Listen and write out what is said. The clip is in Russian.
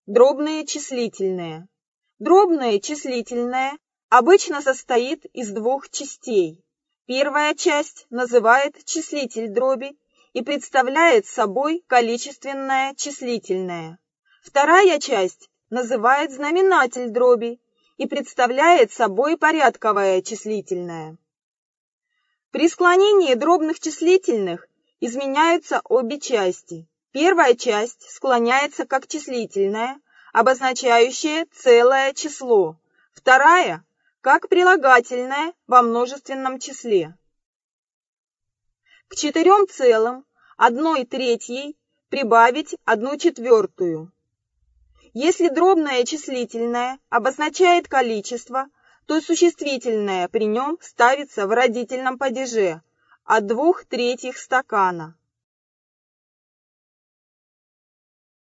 Дробные числительные. Дробное числительное обычно состоит из двух частей. Первая часть называет числитель дроби и представляет собой количественное числительное. Вторая часть называет знаменатель дроби и представляет собой порядковое числительное. При склонении дробных числительных изменяются обе части. Первая часть склоняется как числительное, обозначающее целое число. Вторая – как прилагательное во множественном числе. К 4 целым 1/3 прибавить 1/4. Если дробное числительное обозначает количество, то существительное при нем ставится в родительном падеже от 2/3 стакана.